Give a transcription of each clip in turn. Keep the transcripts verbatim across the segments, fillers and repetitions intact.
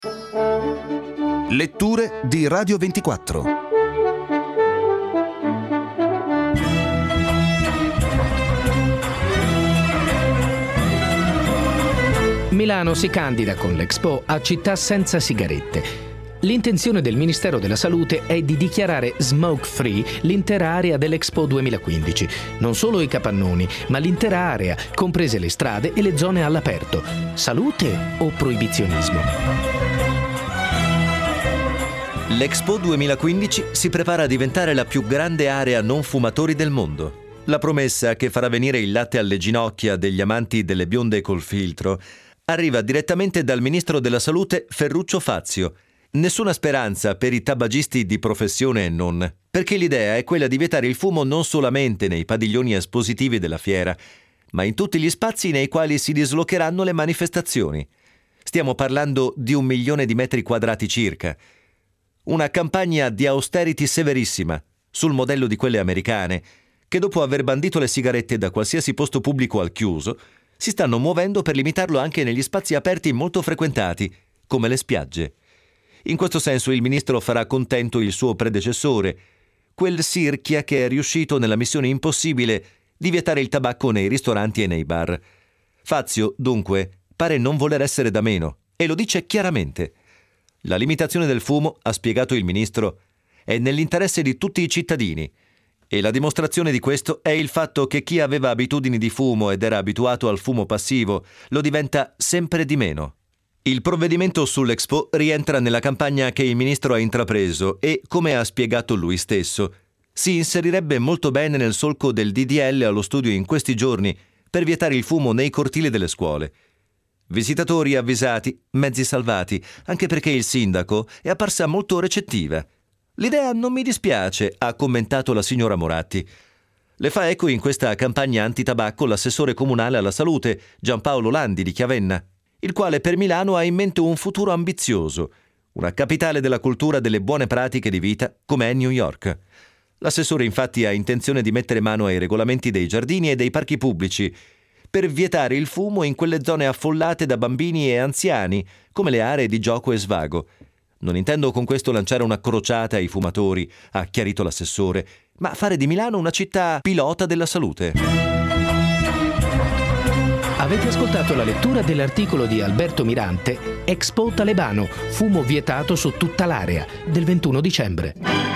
Letture di Radio ventiquattro. Milano si candida con l'Expo a città senza sigarette. L'intenzione del Ministero della Salute è di dichiarare smoke-free l'intera area dell'Expo duemilaquindici. Non solo i capannoni, ma l'intera area, comprese le strade e le zone all'aperto. Salute o proibizionismo? L'Expo duemilaquindici si prepara a diventare la più grande area non fumatori del mondo. La promessa che farà venire il latte alle ginocchia degli amanti delle bionde col filtro arriva direttamente dal Ministro della Salute Ferruccio Fazio. Nessuna speranza per i tabagisti di professione e non, perché l'idea è quella di vietare il fumo non solamente nei padiglioni espositivi della fiera, ma in tutti gli spazi nei quali si dislocheranno le manifestazioni. Stiamo parlando di un milione di metri quadrati circa. Una campagna di austerity severissima, sul modello di quelle americane, che dopo aver bandito le sigarette da qualsiasi posto pubblico al chiuso, si stanno muovendo per limitarlo anche negli spazi aperti molto frequentati, come le spiagge. In questo senso il ministro farà contento il suo predecessore, quel Sirchia che è riuscito nella missione impossibile di vietare il tabacco nei ristoranti e nei bar. Fazio, dunque, pare non voler essere da meno, e lo dice chiaramente. La limitazione del fumo, ha spiegato il ministro, è nell'interesse di tutti i cittadini, e la dimostrazione di questo è il fatto che chi aveva abitudini di fumo ed era abituato al fumo passivo lo diventa sempre di meno. Il provvedimento sull'Expo rientra nella campagna che il ministro ha intrapreso e, come ha spiegato lui stesso, si inserirebbe molto bene nel solco del D D L allo studio in questi giorni per vietare il fumo nei cortili delle scuole. Visitatori avvisati, mezzi salvati, anche perché il sindaco è apparsa molto recettiva. «L'idea non mi dispiace», ha commentato la signora Moratti. Le fa eco in questa campagna antitabacco l'assessore comunale alla salute, Giampaolo Landi di Chiavenna, il quale per Milano ha in mente un futuro ambizioso, una capitale della cultura delle buone pratiche di vita come è New York. L'assessore infatti ha intenzione di mettere mano ai regolamenti dei giardini e dei parchi pubblici per vietare il fumo in quelle zone affollate da bambini e anziani, come le aree di gioco e svago. Non intendo con questo lanciare una crociata ai fumatori, ha chiarito l'assessore, ma fare di Milano una città pilota della salute. Avete ascoltato la lettura dell'articolo di Alberto Mirante, Expo Talebano, fumo vietato su tutta l'area, del ventuno dicembre.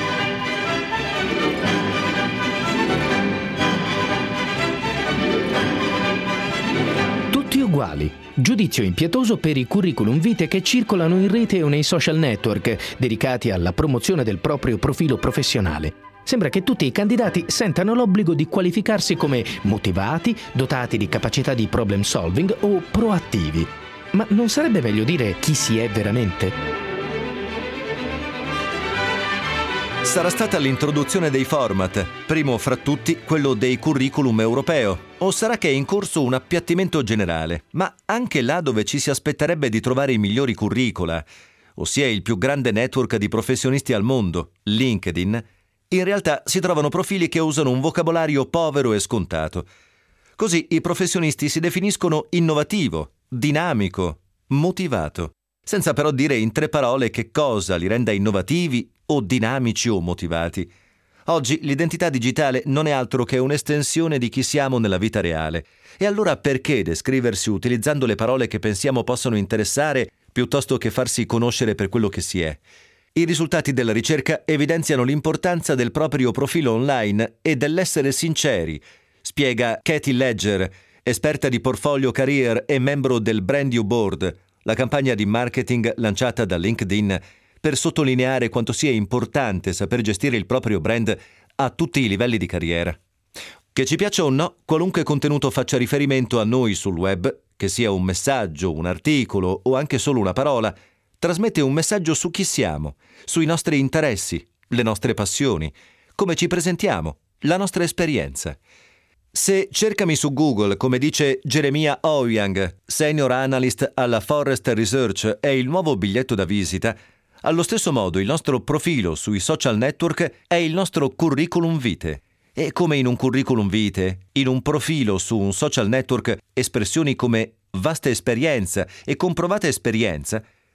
Tutti uguali. Giudizio impietoso per i curriculum vitae che circolano in rete o nei social network, dedicati alla promozione del proprio profilo professionale. Sembra che tutti i candidati sentano l'obbligo di qualificarsi come motivati, dotati di capacità di problem solving o proattivi. Ma non sarebbe meglio dire chi si è veramente? Sarà stata l'introduzione dei format, primo fra tutti quello dei curriculum europeo, o sarà che è in corso un appiattimento generale, ma anche là dove ci si aspetterebbe di trovare i migliori curricula, ossia il più grande network di professionisti al mondo, LinkedIn, in realtà si trovano profili che usano un vocabolario povero e scontato. Così i professionisti si definiscono innovativo, dinamico, motivato, senza però dire in tre parole che cosa li renda innovativi o dinamici o motivati. Oggi l'identità digitale non è altro che un'estensione di chi siamo nella vita reale. E allora perché descriversi utilizzando le parole che pensiamo possano interessare piuttosto che farsi conoscere per quello che si è? I risultati della ricerca evidenziano l'importanza del proprio profilo online e dell'essere sinceri, spiega Katie Ledger, esperta di Portfolio Career e membro del Brand You Board, la campagna di marketing lanciata da LinkedIn per sottolineare quanto sia importante saper gestire il proprio brand a tutti i livelli di carriera. Che ci piaccia o no, qualunque contenuto faccia riferimento a noi sul web, che sia un messaggio, un articolo o anche solo una parola, trasmette un messaggio su chi siamo, sui nostri interessi, le nostre passioni, come ci presentiamo, la nostra esperienza. Se cercami su Google, come dice Jeremiah Owyang, Senior Analyst alla Forrester Research, è il nuovo biglietto da visita, allo stesso modo il nostro profilo sui social network è il nostro curriculum vitae. E come in un curriculum vitae, in un profilo su un social network, espressioni come vasta esperienza e comprovata esperienza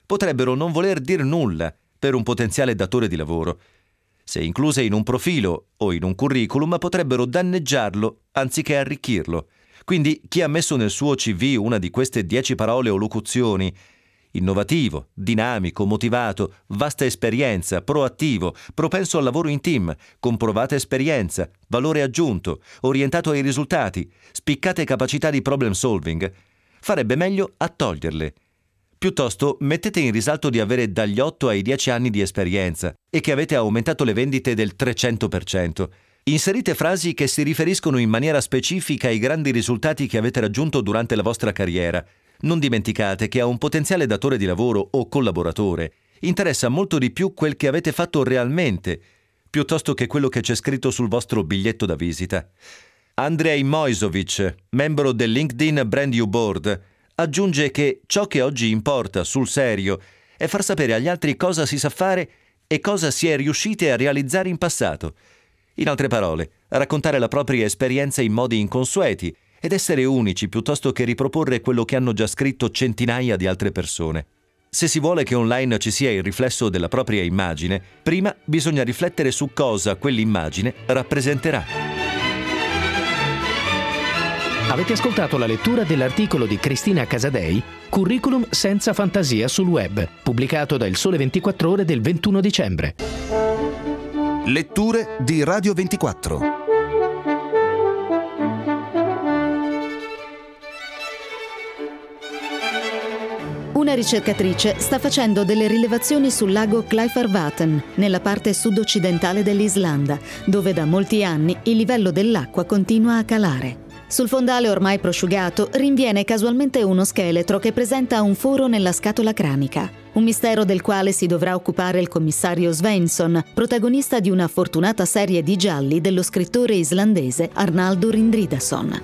potrebbero non voler dir nulla per un potenziale datore di lavoro. Se incluse in un profilo o in un curriculum, potrebbero danneggiarlo anziché arricchirlo. Quindi chi ha messo nel suo C V una di queste dieci parole o locuzioni: innovativo, dinamico, motivato, vasta esperienza, proattivo, propenso al lavoro in team, comprovata esperienza, valore aggiunto, orientato ai risultati, spiccate capacità di problem solving, farebbe meglio a toglierle. Piuttosto mettete in risalto di avere dagli otto ai dieci anni di esperienza e che avete aumentato le vendite del trecento per cento. Inserite frasi che si riferiscono in maniera specifica ai grandi risultati che avete raggiunto durante la vostra carriera. Non dimenticate che a un potenziale datore di lavoro o collaboratore interessa molto di più quel che avete fatto realmente, piuttosto che quello che c'è scritto sul vostro biglietto da visita. Andrei Mojsovic, membro del LinkedIn Brand New Board, aggiunge che ciò che oggi importa sul serio è far sapere agli altri cosa si sa fare e cosa si è riusciti a realizzare in passato. In altre parole, raccontare la propria esperienza in modi inconsueti ed essere unici piuttosto che riproporre quello che hanno già scritto centinaia di altre persone. Se si vuole che online ci sia il riflesso della propria immagine, prima bisogna riflettere su cosa quell'immagine rappresenterà. Avete ascoltato la lettura dell'articolo di Cristina Casadei, Curriculum senza fantasia sul web, pubblicato da Il Sole ventiquattro Ore del ventuno dicembre. Letture di Radio ventiquattro. Una ricercatrice sta facendo delle rilevazioni sul lago Kleifarvatn, nella parte sud-occidentale dell'Islanda, dove da molti anni il livello dell'acqua continua a calare. Sul fondale ormai prosciugato rinviene casualmente uno scheletro che presenta un foro nella scatola cranica, un mistero del quale si dovrà occupare il commissario Svensson, protagonista di una fortunata serie di gialli dello scrittore islandese Arnaldur Indridason.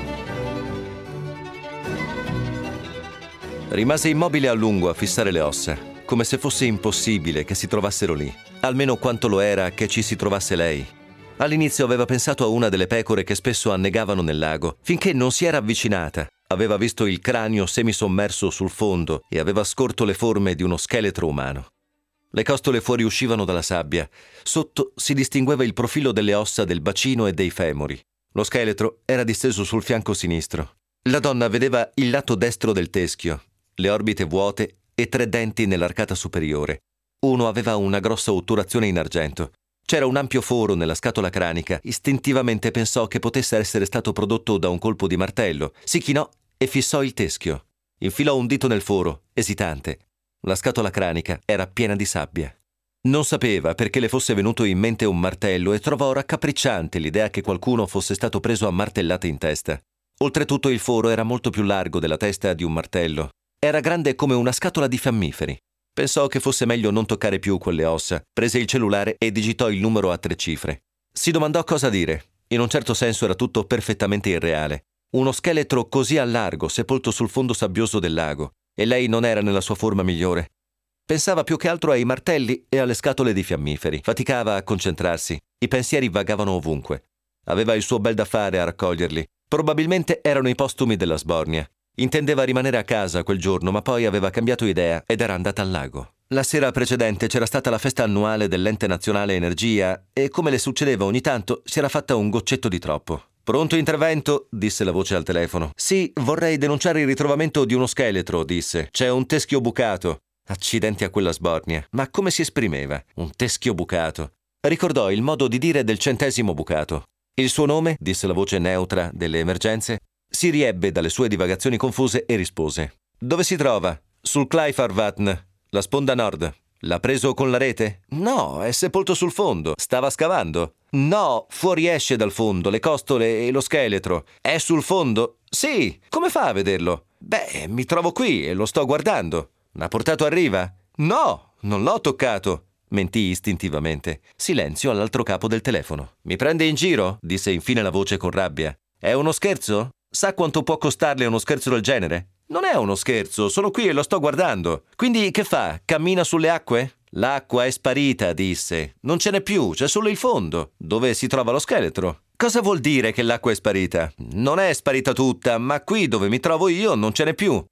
Rimase immobile a lungo a fissare le ossa, come se fosse impossibile che si trovassero lì, almeno quanto lo era che ci si trovasse lei. All'inizio aveva pensato a una delle pecore che spesso annegavano nel lago, finché non si era avvicinata. Aveva visto il cranio semisommerso sul fondo e aveva scorto le forme di uno scheletro umano. Le costole fuoriuscivano dalla sabbia. Sotto si distingueva il profilo delle ossa del bacino e dei femori. Lo scheletro era disteso sul fianco sinistro. La donna vedeva il lato destro del teschio, le orbite vuote e tre denti nell'arcata superiore. Uno aveva una grossa otturazione in argento. C'era un ampio foro nella scatola cranica. Istintivamente pensò che potesse essere stato prodotto da un colpo di martello. Si chinò e fissò il teschio. Infilò un dito nel foro, esitante. La scatola cranica era piena di sabbia. Non sapeva perché le fosse venuto in mente un martello e trovò raccapricciante l'idea che qualcuno fosse stato preso a martellate in testa. Oltretutto il foro era molto più largo della testa di un martello. Era grande come una scatola di fiammiferi. Pensò che fosse meglio non toccare più quelle ossa, prese il cellulare e digitò il numero a tre cifre. Si domandò cosa dire. In un certo senso era tutto perfettamente irreale. Uno scheletro così a largo, sepolto sul fondo sabbioso del lago, e lei non era nella sua forma migliore. Pensava più che altro ai martelli e alle scatole di fiammiferi. Faticava a concentrarsi. I pensieri vagavano ovunque. Aveva il suo bel da fare a raccoglierli. Probabilmente erano i postumi della sbornia. Intendeva rimanere a casa quel giorno, ma poi aveva cambiato idea ed era andata al lago. La sera precedente c'era stata la festa annuale dell'Ente Nazionale Energia e, come le succedeva ogni tanto, si era fatta un goccetto di troppo. «Pronto intervento?» disse la voce al telefono. «Sì, vorrei denunciare il ritrovamento di uno scheletro», disse. «C'è un teschio bucato». Accidenti a quella sbornia. Ma come si esprimeva? Un teschio bucato. Ricordò il modo di dire del centesimo bucato. «Il suo nome?» disse la voce neutra delle emergenze. Si riebbe dalle sue divagazioni confuse e rispose. «Dove si trova?» «Sul Kleifarvatn, la sponda nord». «L'ha preso con la rete?» «No, è sepolto sul fondo. Stava scavando». «No, fuoriesce dal fondo, le costole e lo scheletro». «È sul fondo?» «Sì, come fa a vederlo?» «Beh, mi trovo qui e lo sto guardando». «L'ha portato a riva?» «No, non l'ho toccato». Mentì istintivamente. Silenzio all'altro capo del telefono. «Mi prende in giro?» disse infine la voce con rabbia. «È uno scherzo? Sa quanto può costarle uno scherzo del genere?» «Non è uno scherzo, sono qui e lo sto guardando». «Quindi che fa? Cammina sulle acque?» «L'acqua è sparita», disse. «Non ce n'è più, c'è solo il fondo, dove si trova lo scheletro». «Cosa vuol dire che l'acqua è sparita?» «Non è sparita tutta, ma qui dove mi trovo io non ce n'è più».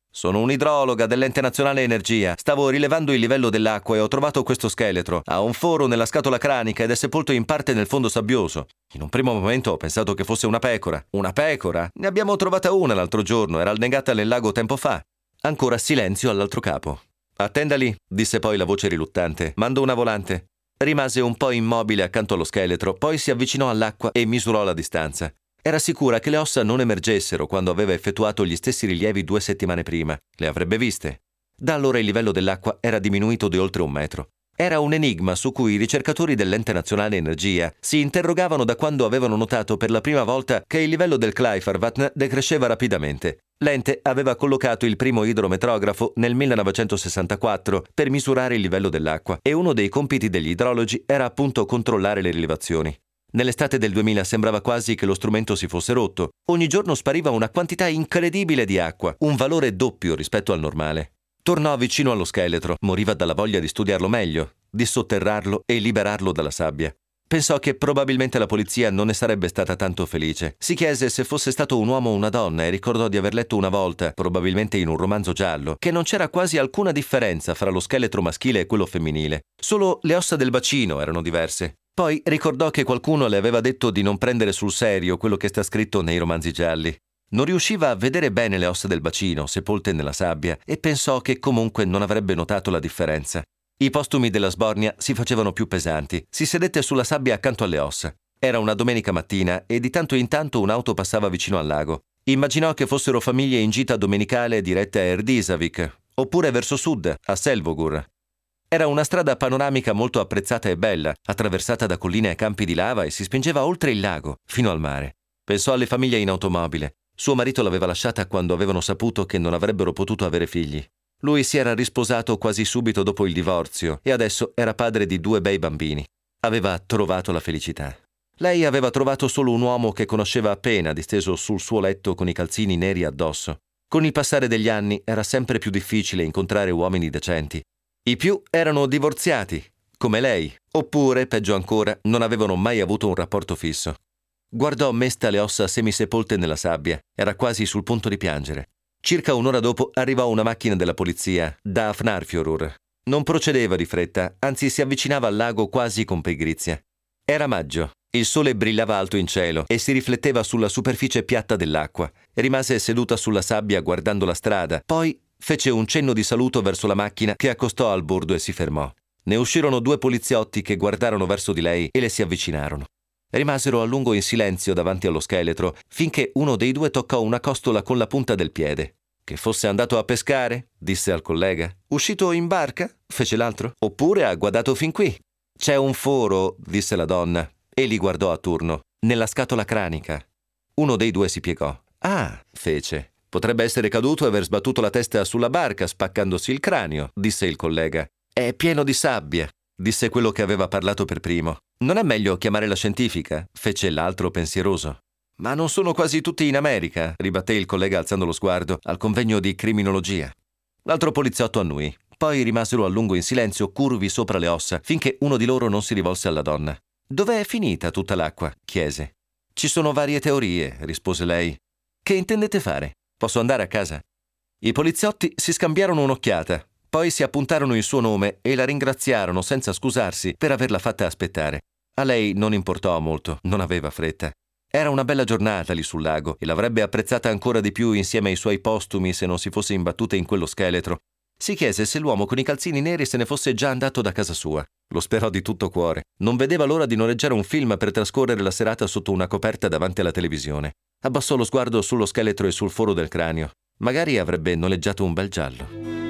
Sono un'idrologa dell'Ente Nazionale Energia. Stavo rilevando il livello dell'acqua e ho trovato questo scheletro. Ha un foro nella scatola cranica ed è sepolto in parte nel fondo sabbioso. In un primo momento ho pensato che fosse una pecora. Una pecora? Ne abbiamo trovata una l'altro giorno, era annegata nel lago tempo fa. Ancora silenzio all'altro capo. Attenda lì, disse poi la voce riluttante. Mando una volante. Rimase un po' immobile accanto allo scheletro, poi si avvicinò all'acqua e misurò la distanza. Era sicura che le ossa non emergessero quando aveva effettuato gli stessi rilievi due settimane prima. Le avrebbe viste. Da allora il livello dell'acqua era diminuito di oltre un metro. Era un enigma su cui i ricercatori dell'Ente Nazionale Energia si interrogavano da quando avevano notato per la prima volta che il livello del Glyphar-Vatn decresceva rapidamente. L'ente aveva collocato il primo idrometrografo nel millenovecentosessantaquattro per misurare il livello dell'acqua e uno dei compiti degli idrologi era appunto controllare le rilevazioni. Nell'estate del duemila sembrava quasi che lo strumento si fosse rotto. Ogni giorno spariva una quantità incredibile di acqua, un valore doppio rispetto al normale. Tornò vicino allo scheletro, moriva dalla voglia di studiarlo meglio, di sotterrarlo e liberarlo dalla sabbia. Pensò che probabilmente la polizia non ne sarebbe stata tanto felice. Si chiese se fosse stato un uomo o una donna e ricordò di aver letto una volta, probabilmente in un romanzo giallo, che non c'era quasi alcuna differenza fra lo scheletro maschile e quello femminile. Solo le ossa del bacino erano diverse. Poi ricordò che qualcuno le aveva detto di non prendere sul serio quello che sta scritto nei romanzi gialli. Non riusciva a vedere bene le ossa del bacino, sepolte nella sabbia, e pensò che comunque non avrebbe notato la differenza. I postumi della sbornia si facevano più pesanti. Si sedette sulla sabbia accanto alle ossa. Era una domenica mattina e di tanto in tanto un'auto passava vicino al lago. Immaginò che fossero famiglie in gita domenicale dirette a Erdisavik, oppure verso sud, a Selvogur. Era una strada panoramica molto apprezzata e bella, attraversata da colline e campi di lava e si spingeva oltre il lago, fino al mare. Pensò alle famiglie in automobile. Suo marito l'aveva lasciata quando avevano saputo che non avrebbero potuto avere figli. Lui si era risposato quasi subito dopo il divorzio e adesso era padre di due bei bambini. Aveva trovato la felicità. Lei aveva trovato solo un uomo che conosceva appena, disteso sul suo letto con i calzini neri addosso. Con il passare degli anni era sempre più difficile incontrare uomini decenti. I più erano divorziati, come lei, oppure, peggio ancora, non avevano mai avuto un rapporto fisso. Guardò mesta le ossa semisepolte nella sabbia. Era quasi sul punto di piangere. Circa un'ora dopo arrivò una macchina della polizia, da Hafnarfjörður. Non procedeva di fretta, anzi si avvicinava al lago quasi con pigrizia. Era maggio. Il sole brillava alto in cielo e si rifletteva sulla superficie piatta dell'acqua. Rimase seduta sulla sabbia guardando la strada, poi fece un cenno di saluto verso la macchina che accostò al bordo e si fermò. Ne uscirono due poliziotti che guardarono verso di lei e le si avvicinarono. Rimasero a lungo in silenzio davanti allo scheletro, finché uno dei due toccò una costola con la punta del piede. «Che fosse andato a pescare?» disse al collega. «Uscito in barca?» fece l'altro. «Oppure ha guadato fin qui?» «C'è un foro», disse la donna, e li guardò a turno, nella scatola cranica. Uno dei due si piegò. «Ah», fece. «Potrebbe essere caduto e aver sbattuto la testa sulla barca, spaccandosi il cranio», disse il collega. «È pieno di sabbia», disse quello che aveva parlato per primo. «Non è meglio chiamare la scientifica?» fece l'altro pensieroso. «Ma non sono quasi tutti in America?» ribatté il collega alzando lo sguardo, al convegno di criminologia. L'altro poliziotto annui. Poi rimasero a lungo in silenzio, curvi sopra le ossa, finché uno di loro non si rivolse alla donna. «Dov'è finita tutta l'acqua?» chiese. «Ci sono varie teorie», rispose lei. «Che intendete fare? Posso andare a casa?» I poliziotti si scambiarono un'occhiata, poi si appuntarono il suo nome e la ringraziarono senza scusarsi per averla fatta aspettare. A lei non importò molto, non aveva fretta. Era una bella giornata lì sul lago e l'avrebbe apprezzata ancora di più insieme ai suoi postumi se non si fosse imbattuta in quello scheletro. Si chiese se l'uomo con i calzini neri se ne fosse già andato da casa sua. Lo sperò di tutto cuore. Non vedeva l'ora di noleggiare un film per trascorrere la serata sotto una coperta davanti alla televisione. Abbassò lo sguardo sullo scheletro e sul foro del cranio. Magari avrebbe noleggiato un bel giallo.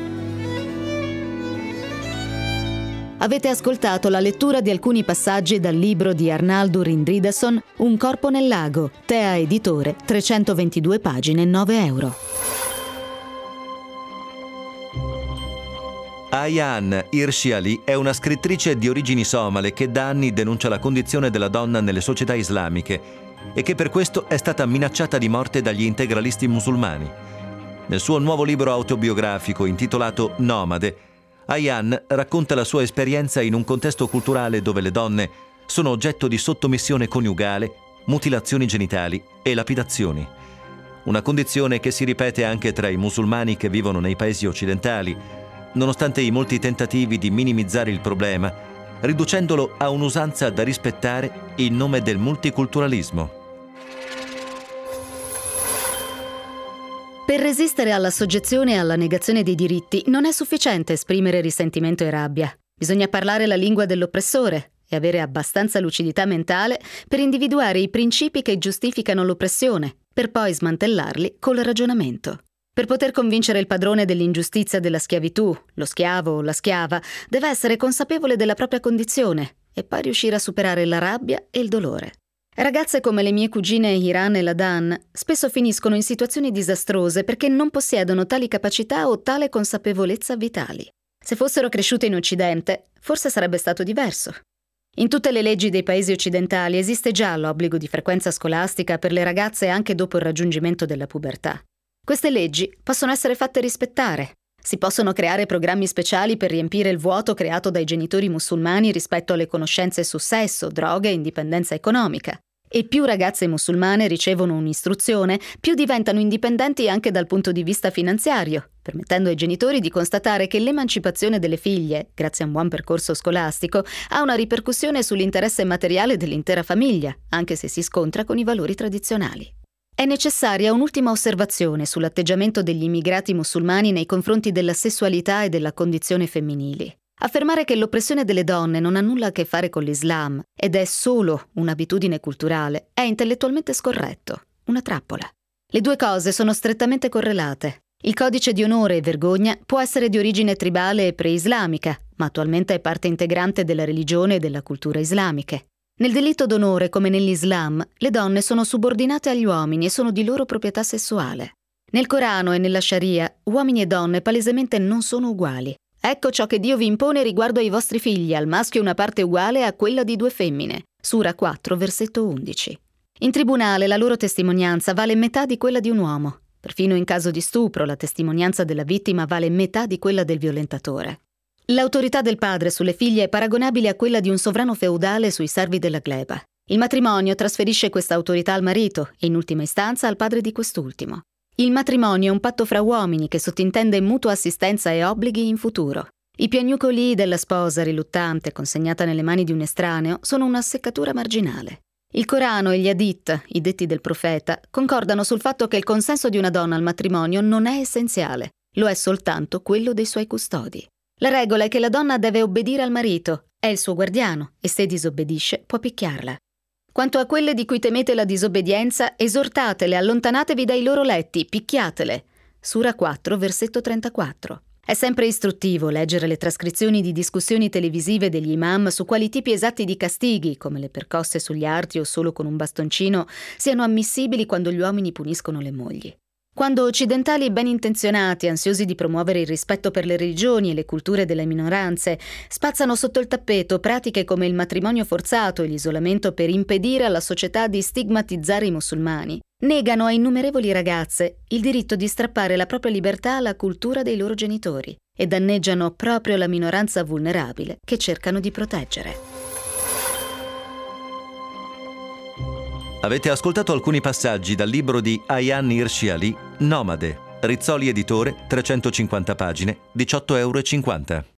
Avete ascoltato la lettura di alcuni passaggi dal libro di Arnaldur Indridason, Un corpo nel lago, Tea Editore, trecentoventidue pagine, nove euro. Ayaan Hirsi Ali è una scrittrice di origini somale che da anni denuncia la condizione della donna nelle società islamiche e che per questo è stata minacciata di morte dagli integralisti musulmani. Nel suo nuovo libro autobiografico intitolato Nomade, Ayaan racconta la sua esperienza in un contesto culturale dove le donne sono oggetto di sottomissione coniugale, mutilazioni genitali e lapidazioni. una condizione che si ripete anche tra i musulmani che vivono nei paesi occidentali, nonostante i molti tentativi di minimizzare il problema, riducendolo a un'usanza da rispettare in nome del multiculturalismo. Per resistere alla soggezione e alla negazione dei diritti non è sufficiente esprimere risentimento e rabbia. Bisogna parlare la lingua dell'oppressore e avere abbastanza lucidità mentale per individuare i principi che giustificano l'oppressione, per poi smantellarli col ragionamento. Per poter convincere il padrone dell'ingiustizia della schiavitù, lo schiavo o la schiava, deve essere consapevole della propria condizione e poi riuscire a superare la rabbia e il dolore. Ragazze come le mie cugine Hiran e Ladan spesso finiscono in situazioni disastrose perché non possiedono tali capacità o tale consapevolezza vitali. Se fossero cresciute in Occidente, forse sarebbe stato diverso. In tutte le leggi dei paesi occidentali esiste già l'obbligo di frequenza scolastica per le ragazze anche dopo il raggiungimento della pubertà. Queste leggi possono essere fatte rispettare. Si possono creare programmi speciali per riempire il vuoto creato dai genitori musulmani rispetto alle conoscenze su sesso, droghe e indipendenza economica. E più ragazze musulmane ricevono un'istruzione, più diventano indipendenti anche dal punto di vista finanziario, permettendo ai genitori di constatare che l'emancipazione delle figlie, grazie a un buon percorso scolastico, ha una ripercussione sull'interesse materiale dell'intera famiglia, anche se si scontra con i valori tradizionali. È necessaria un'ultima osservazione sull'atteggiamento degli immigrati musulmani nei confronti della sessualità e della condizione femminili. Affermare che l'oppressione delle donne non ha nulla a che fare con l'Islam ed è solo un'abitudine culturale è intellettualmente scorretto, una trappola. Le due cose sono strettamente correlate. Il codice di onore e vergogna può essere di origine tribale e pre-islamica, ma attualmente è parte integrante della religione e della cultura islamiche. Nel delitto d'onore, come nell'Islam, le donne sono subordinate agli uomini e sono di loro proprietà sessuale. Nel Corano e nella Sharia, uomini e donne palesemente non sono uguali. Ecco ciò che Dio vi impone riguardo ai vostri figli, al maschio una parte uguale a quella di due femmine. Sura quattro, versetto undici. In tribunale la loro testimonianza vale metà di quella di un uomo. Perfino in caso di stupro la testimonianza della vittima vale metà di quella del violentatore. L'autorità del padre sulle figlie è paragonabile a quella di un sovrano feudale sui servi della gleba. Il matrimonio trasferisce questa autorità al marito e in ultima istanza al padre di quest'ultimo. Il matrimonio è un patto fra uomini che sottintende mutua assistenza e obblighi in futuro. I piagnucoli della sposa riluttante consegnata nelle mani di un estraneo sono una seccatura marginale. Il Corano e gli Hadith, i detti del profeta, concordano sul fatto che il consenso di una donna al matrimonio non è essenziale, lo è soltanto quello dei suoi custodi. La regola è che la donna deve obbedire al marito, è il suo guardiano e se disobbedisce può picchiarla. Quanto a quelle di cui temete la disobbedienza, esortatele, allontanatevi dai loro letti, picchiatele. Sura quattro, versetto trentaquattro. È sempre istruttivo leggere le trascrizioni di discussioni televisive degli imam su quali tipi esatti di castighi, come le percosse sugli arti o solo con un bastoncino, siano ammissibili quando gli uomini puniscono le mogli. Quando occidentali ben intenzionati, ansiosi di promuovere il rispetto per le religioni e le culture delle minoranze, spazzano sotto il tappeto pratiche come il matrimonio forzato e l'isolamento per impedire alla società di stigmatizzare i musulmani, negano a innumerevoli ragazze il diritto di strappare la propria libertà alla cultura dei loro genitori e danneggiano proprio la minoranza vulnerabile che cercano di proteggere. Avete ascoltato alcuni passaggi dal libro di Ayaan Hirsi Ali, Nomade, Rizzoli Editore, trecentocinquanta pagine, diciotto euro e cinquanta.